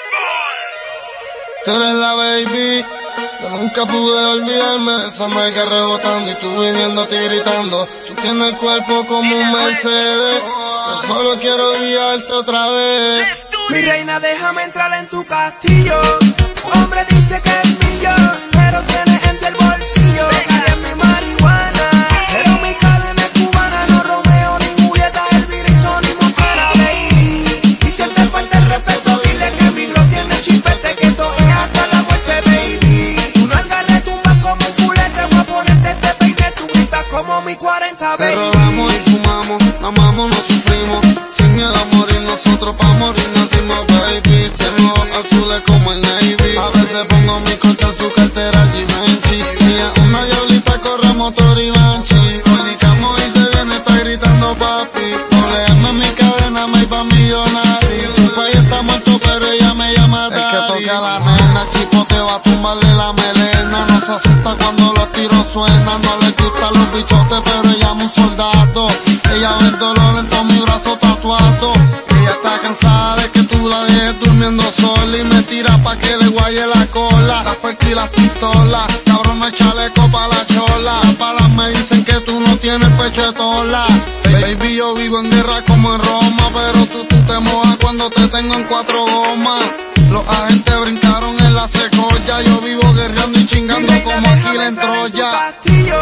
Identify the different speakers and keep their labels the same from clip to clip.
Speaker 1: Tú eres la baby, yo nunca pude olvidarme de esa marca rebotando y tú viniéndote y gritando. Tú tienes el cuerpo como un Mercedes, yo solo quiero guiarte otra vez.
Speaker 2: Mi reina, déjame entrar en tu castillo. Tu hombre dice que es mío, pero tiene gente el bolsillo. Eres mi marihuana, pero mi cadena es cubana. No Romeo ni Julieta, el virito ni Montana, baby. Y si él te falta el respeto, dile que mi glow tiene chipete, que esto es hasta la muerte, baby. Tú no agarres tumbas como un fulete, voy a ponerte este peine, tú gritas como mi 40, baby.
Speaker 1: Pero vamos y fumamos, amamos, no sufrimos. Sin miedo a morir, nosotros pa' morir nacimos, baby. Tengo ojos azules como el Navy. A veces pongo mi corte en su cartera Givenchy. Ella una diablita, corre motor y Banshee. Fornicamos y se viene, está gritando papi. Doble M en mi cadena, me pa' millonario. Su país está muerto, pero ella me llama daddy. El que toca a la nena, chico te va a tumbarle la melena. No se asusta cuando los tiros suenan. No le gustan los bichotes, pero ella es un soldado. Ella ve el dolor en todo mi brazo tatuado. Ella está cansada de que tú la dejes durmiendo sola y me tira pa' que le guaye la cola. Las puertas y las pistolas, cabrón, no hay chaleco pa' la chola. Las balas me dicen que tú no tienes pecho de tola. Baby, yo vivo en guerra como en Roma, pero tú te mojas cuando te tengo en 4 gomas. Los agentes brincaron en la secoya, yo vivo guerreando y chingando como Aquila en Troya.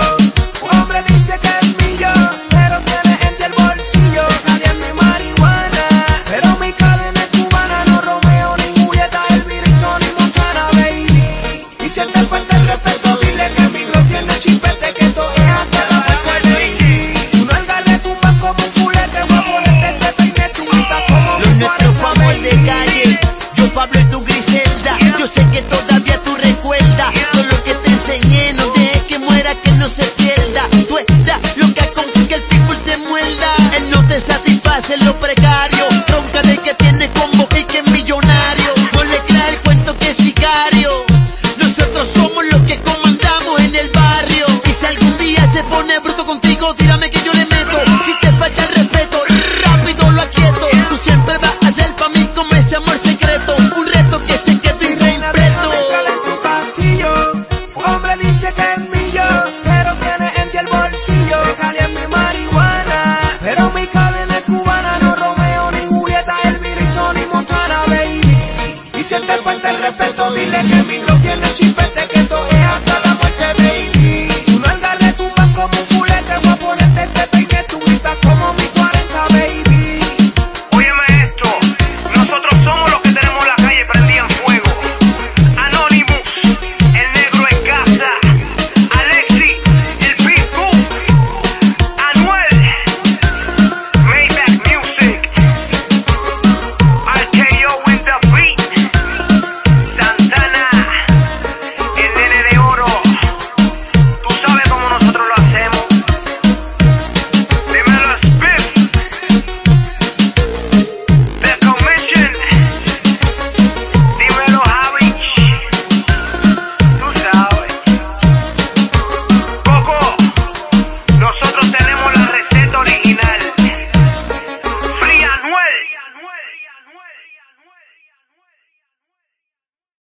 Speaker 2: Tu hombre dice que es mío, pero tiene gente el bolsillo. Nadie es mi marihuana, pero mi cadena es cubana. No Romeo ni Julieta, el virito ni Montana, baby. Y si él te falta el respeto, dile que mi glow tiene chipete, que esto es hasta la muerte, baby. Tú no agarres tumbas como un fulete, voy a ponerte este peine, tú gritas como mi 40, baby.
Speaker 3: De calle, yo Pablo y tu Griselda. Yo sé que todavía tú recuerdas todo lo que te enseñé. No dejes que muera, que no se pierda. Tú estás loca con que el people te muerda. Él no te satisface en lo precario. Ronca de que tiene combo y que es millonario. No le creas el cuento que es sicario. Nosotros somos los que comandamos en el barrio. Y si algún día se pone